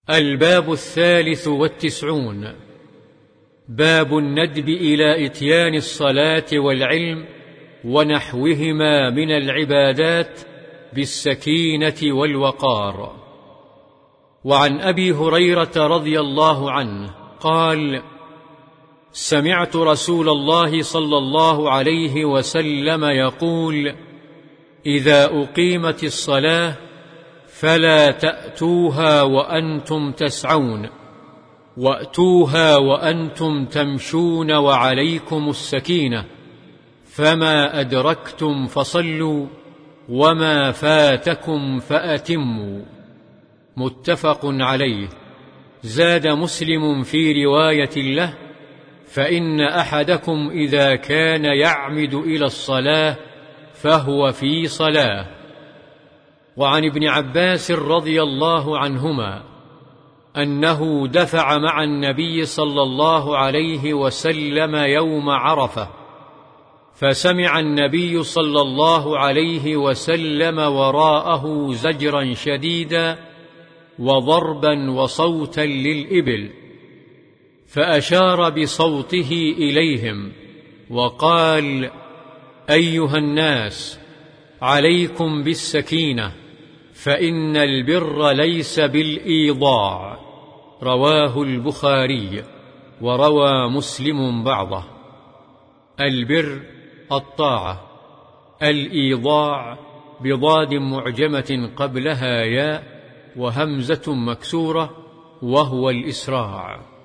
الباب 93. باب الندب إلى إتيان الصلاة والعلم ونحوهما من العبادات بالسكينة والوقار. وعن أبي هريرة رضي الله عنه قال: سمعت رسول الله صلى الله عليه وسلم يقول: إذا أقيمت الصلاة فلا تأتوها وأنتم تسعون، وأتوها وأنتم تمشون وعليكم السكينة، فما أدركتم فصلوا وما فاتكم فأتموا. متفق عليه. زاد مسلم في رواية له: فإن أحدكم إذا كان يعمد إلى الصلاة فهو في صلاة. وعن ابن عباس رضي الله عنهما أنه دفع مع النبي صلى الله عليه وسلم يوم عرفة، فسمع النبي صلى الله عليه وسلم وراءه زجرا شديدا وضربا وصوتا للإبل، فأشار بصوته إليهم وقال: أيها الناس، عليكم بالسكينة، فإن البر ليس بالإيضاع. رواه البخاري، وروى مسلم بعضه. البر الطاعة، الإيضاع بضاد معجمة قبلها ياء وهمزة مكسورة، وهو الإسراع.